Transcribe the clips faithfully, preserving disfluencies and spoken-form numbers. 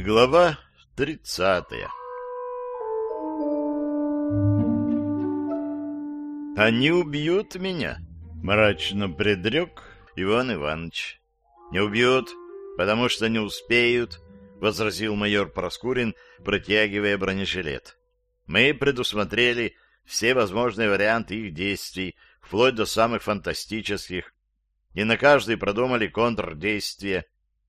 Глава тридцатая. «Они убьют меня», — мрачно предрек Иван Иванович. «Не убьют, потому что не успеют», — возразил майор Проскурин, протягивая бронежилет. «Мы предусмотрели все возможные варианты их действий, вплоть до самых фантастических, и на каждый продумали контрдействие».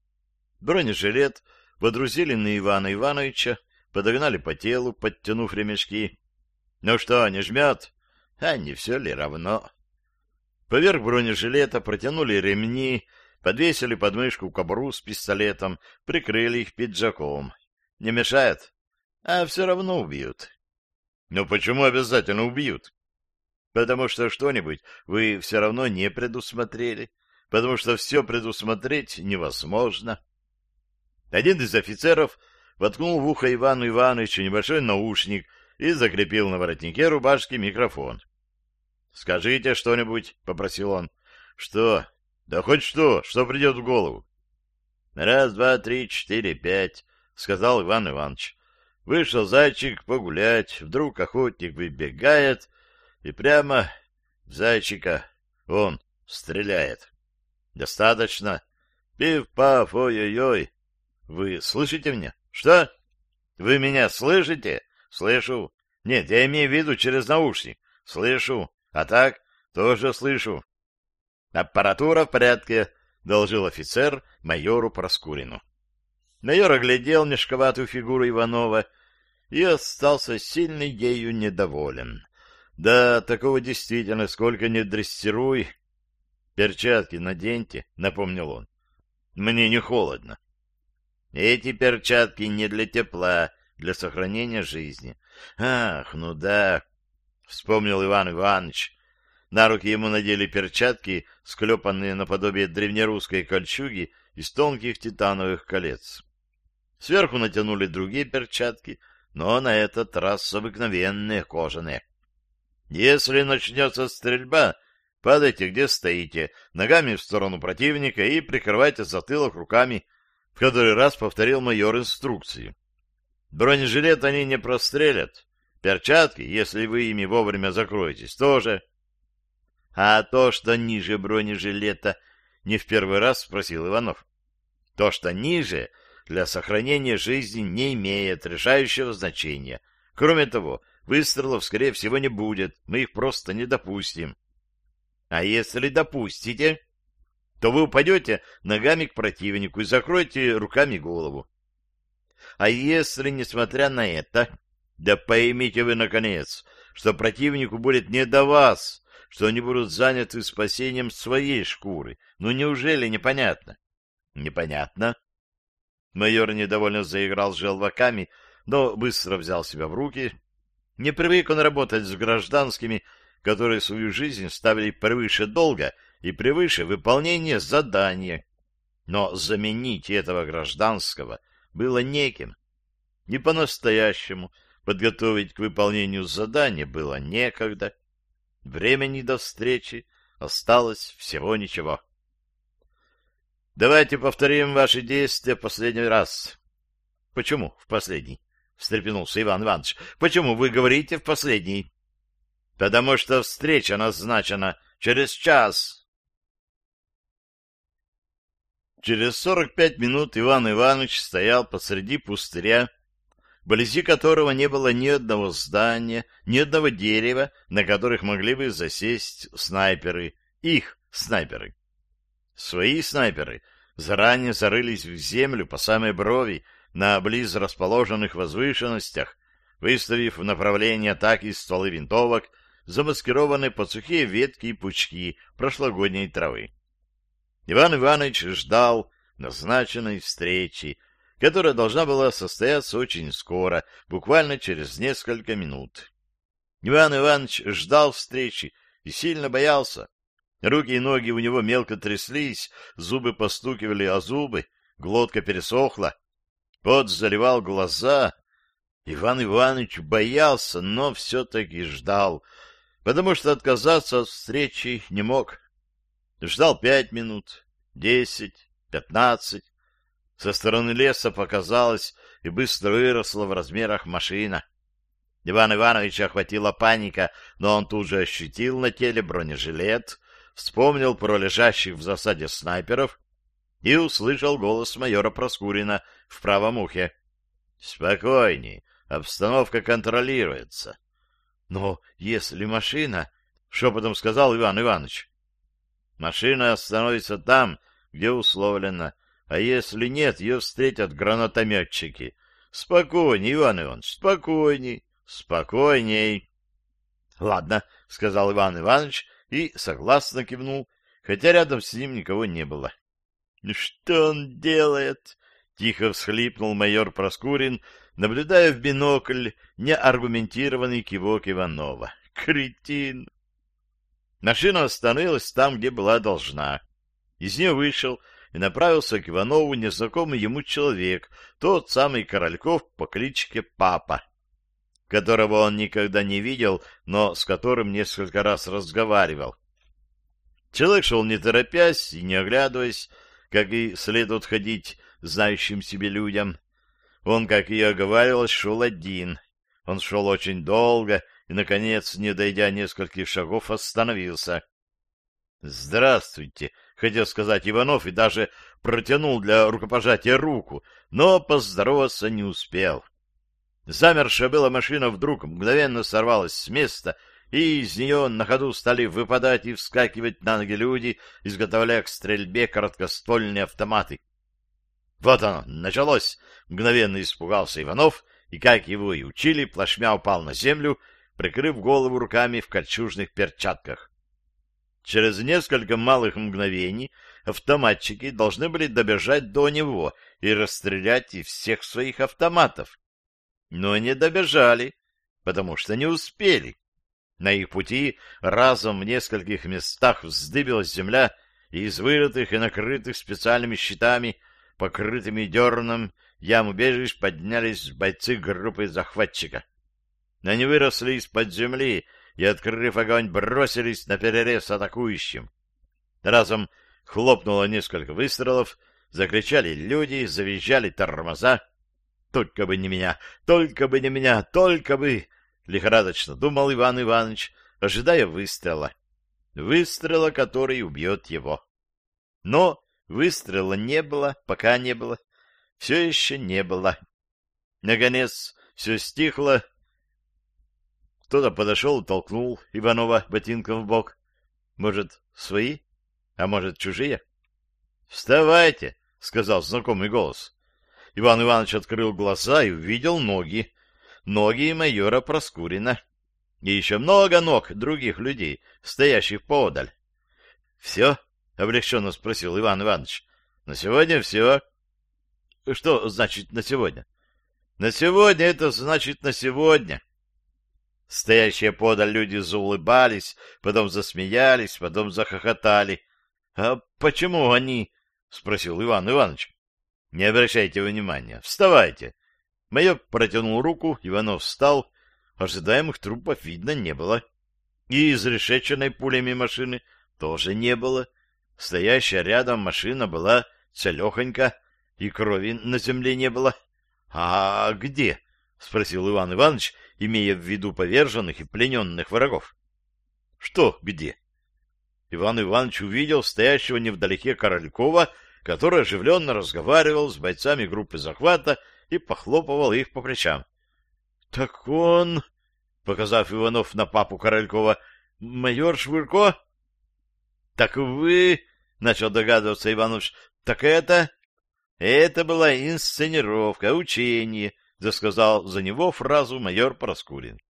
Бронежилет водрузили на Ивана Ивановича, подогнали по телу, подтянув ремешки. «Ну что, не жмет? А не все ли равно?» Поверх бронежилета протянули ремни, подвесили под мышку кобуру с пистолетом, прикрыли их пиджаком. «Не мешает? А все равно убьют». «Но почему обязательно убьют?» «Потому что что-нибудь вы все равно не предусмотрели, потому что все предусмотреть невозможно». Один из офицеров воткнул в ухо Ивану Ивановичу небольшой наушник и закрепил на воротнике рубашки микрофон. «Скажите что-нибудь», — попросил он. «Что? Да хоть что, что придет в голову». «Раз, два, три, четыре, пять», — сказал Иван Иванович. Вышел зайчик погулять, вдруг охотник выбегает и прямо в зайчика он стреляет. «Достаточно. Пиф-паф, ой-ой-ой. Вы слышите меня? Что? Вы меня слышите? Слышу. Нет, я имею в виду через наушник. Слышу. А так тоже слышу. Аппаратура в порядке, доложил офицер майору Проскурину. Майор оглядел мешковатую фигуру Иванова и остался сильно ею недоволен. Да, такого действительно сколько не дрессируй. Перчатки наденьте, напомнил он. Мне не холодно. Эти перчатки не для тепла, для сохранения жизни. Ах, ну да, вспомнил Иван Иванович. На руки ему надели перчатки, склепанные наподобие древнерусской кольчуги из тонких титановых колец. Сверху натянули другие перчатки, но на этот раз обыкновенные, кожаные. Если начнется стрельба, падайте где стоите, ногами в сторону противника и прикрывайте затылок руками. В который раз повторил майор инструкции. Бронежилет они не прострелят. Перчатки, если вы ими вовремя закроетесь, тоже. А то, что ниже бронежилета, не в первый раз спросил Иванов. То, что ниже, для сохранения жизни не имеет решающего значения. Кроме того, выстрелов, скорее всего, не будет. Мы их просто не допустим. А если допустите, то вы упадете ногами к противнику и закроете руками голову. А если, несмотря на это, да поймите вы, наконец, что противнику будет не до вас, что они будут заняты спасением своей шкуры. Ну, неужели непонятно? Непонятно. Майор недовольно заиграл с желваками, но быстро взял себя в руки. Не привык он работать с гражданскими, которые свою жизнь ставили превыше долга и превыше выполнения задания. Но заменить этого гражданского было неким. И по-настоящему подготовить к выполнению задания было некогда. Времени до встречи осталось всего ничего. «Давайте повторим ваши действия в последний раз». «Почему в последний?» — встрепенулся Иван Иванович. «Почему вы говорите в последний?» «Потому что встреча назначена через час». Через сорок пять минут Иван Иванович стоял посреди пустыря, вблизи которого не было ни одного здания, ни одного дерева, на которых могли бы засесть снайперы, их снайперы. Свои снайперы заранее зарылись в землю по самой брови на близ расположенных возвышенностях, выставив в направлении атаки стволы винтовок, замаскированные под сухие ветки и пучки прошлогодней травы. Иван Иванович ждал назначенной встречи, которая должна была состояться очень скоро, буквально через несколько минут. Иван Иванович ждал встречи и сильно боялся. Руки и ноги у него мелко тряслись, зубы постукивали о зубы, глотка пересохла, пот заливал глаза. Иван Иванович боялся, но все-таки ждал, потому что отказаться от встречи не мог. Ждал пять минут, десять, пятнадцать. Со стороны леса показалось, и быстро выросла в размерах машина. Ивана Ивановича охватила паника, но он тут же ощутил на теле бронежилет, вспомнил про лежащих в засаде снайперов и услышал голос майора Проскурина в правом ухе. — Спокойней, обстановка контролируется. — Но если машина... — шепотом сказал Иван Иванович. — Машина остановится там, где условлено, а если нет, ее встретят гранатометчики. Спокойней, Иван Иванович, спокойней. Спокойней. — Ладно, — сказал Иван Иванович и согласно кивнул, хотя рядом с ним никого не было. — Что он делает? — тихо всхлипнул майор Проскурин, наблюдая в бинокль неаргументированный кивок Иванова. — Кретин! Машина остановилась там, где была должна. Из нее вышел и направился к Иванову незнакомый ему человек, тот самый Корольков по кличке Папа, которого он никогда не видел, но с которым несколько раз разговаривал. Человек шел не торопясь и не оглядываясь, как и следует ходить знающим себе людям. Он, как и оговаривалось, шел один. Он шел очень долго и, наконец, не дойдя нескольких шагов, остановился. — Здравствуйте, — хотел сказать Иванов и даже протянул для рукопожатия руку, но поздороваться не успел. Замершая была машина вдруг мгновенно сорвалась с места, и из нее на ходу стали выпадать и вскакивать на ноги люди, изготовляя к стрельбе короткоствольные автоматы. Вот оно, началось! Мгновенно испугался Иванов, и, как его и учили, плашмя упал на землю, прикрыв голову руками в кольчужных перчатках. Через несколько малых мгновений автоматчики должны были добежать до него и расстрелять из всех своих автоматов. Но не добежали, потому что не успели. На их пути разом в нескольких местах вздыбилась земля, и из вырытых и накрытых специальными щитами, покрытыми дерном, ям убежищ поднялись бойцы группы захватчика. Они выросли из-под земли и, открыв огонь, бросились на перерез атакующим. Разом хлопнуло несколько выстрелов, закричали люди, завизжали тормоза. «Только бы не меня! Только бы не меня! Только бы!» — лихорадочно думал Иван Иванович, ожидая выстрела. Выстрела, который убьет его. Но выстрела не было, пока не было. Все еще не было. Наконец все стихло. Кто-то подошел и толкнул Иванова ботинком в бок. Может, свои? А может, чужие? «Вставайте!» — сказал знакомый голос. Иван Иванович открыл глаза и увидел ноги. Ноги майора Проскурина. И еще много ног других людей, стоящих поодаль. — Все? — облегченно спросил Иван Иванович. — На сегодня все. — Что значит «на сегодня»? — На сегодня это значит «на сегодня». Стоящие подаль люди заулыбались, потом засмеялись, потом захохотали. — А почему они? — спросил Иван Иванович. — Не обращайте внимания. Вставайте. Майор протянул руку, Иванов встал. Ожидаемых трупов видно не было. И изрешеченной пулями машины тоже не было. Стоящая рядом машина была целехонька, и крови на земле не было. — А где? — спросил Иван Иванович, имея в виду поверженных и плененных врагов. — Что где? Иван Иванович увидел стоящего невдалеке Королькова, который оживленно разговаривал с бойцами группы захвата и похлопывал их по плечам. — Так он, — показав Иванов на папу Королькова, — майор Швырко? — Так вы, — начал догадываться Иванович, — так это... — Это была инсценировка, учение, — досказал за него фразу майор Проскурин.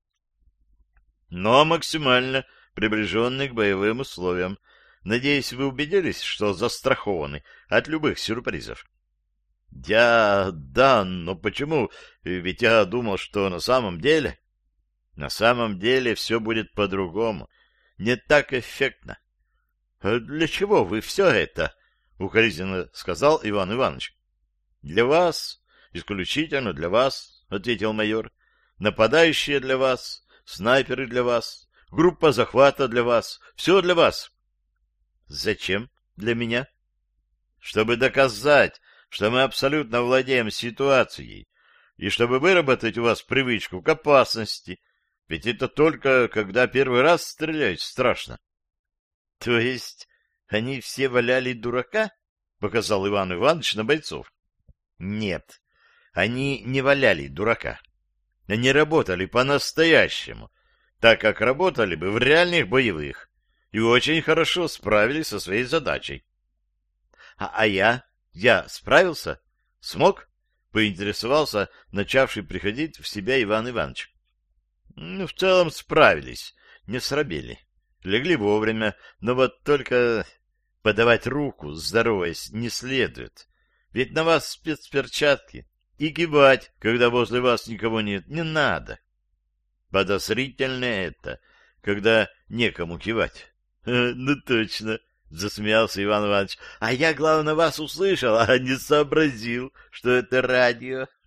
— Но максимально приближенный к боевым условиям. Надеюсь, вы убедились, что застрахованы от любых сюрпризов? — Я... да, но почему? Ведь я думал, что на самом деле... — На самом деле все будет по-другому. Не так эффектно. — А для чего вы все это? — укоризненно сказал Иван Иванович. — Для вас, исключительно для вас, — ответил майор. — Нападающие для вас, снайперы для вас, группа захвата для вас, все для вас. — Зачем для меня? — Чтобы доказать, что мы абсолютно владеем ситуацией, и чтобы выработать у вас привычку к опасности. Ведь это только когда первый раз стреляют страшно. — То есть они все валяли дурака? — показал Иван Иванович на бойцов. — Нет, они не валяли дурака. Они работали по-настоящему, так как работали бы в реальных боевых, и очень хорошо справились со своей задачей. — А, а я? Я справился? Смог? — поинтересовался начавший приходить в себя Иван Иванович. — Ну, в целом справились, не срабели. Легли вовремя, но вот только подавать руку, здороваясь, не следует. Ведь на вас спецперчатки, и кивать, когда возле вас никого нет, не надо. Подозрительно это, когда некому кивать. — Ну, точно, — засмеялся Иван Иванович. — А я, главное, вас услышал, а не сообразил, что это радио.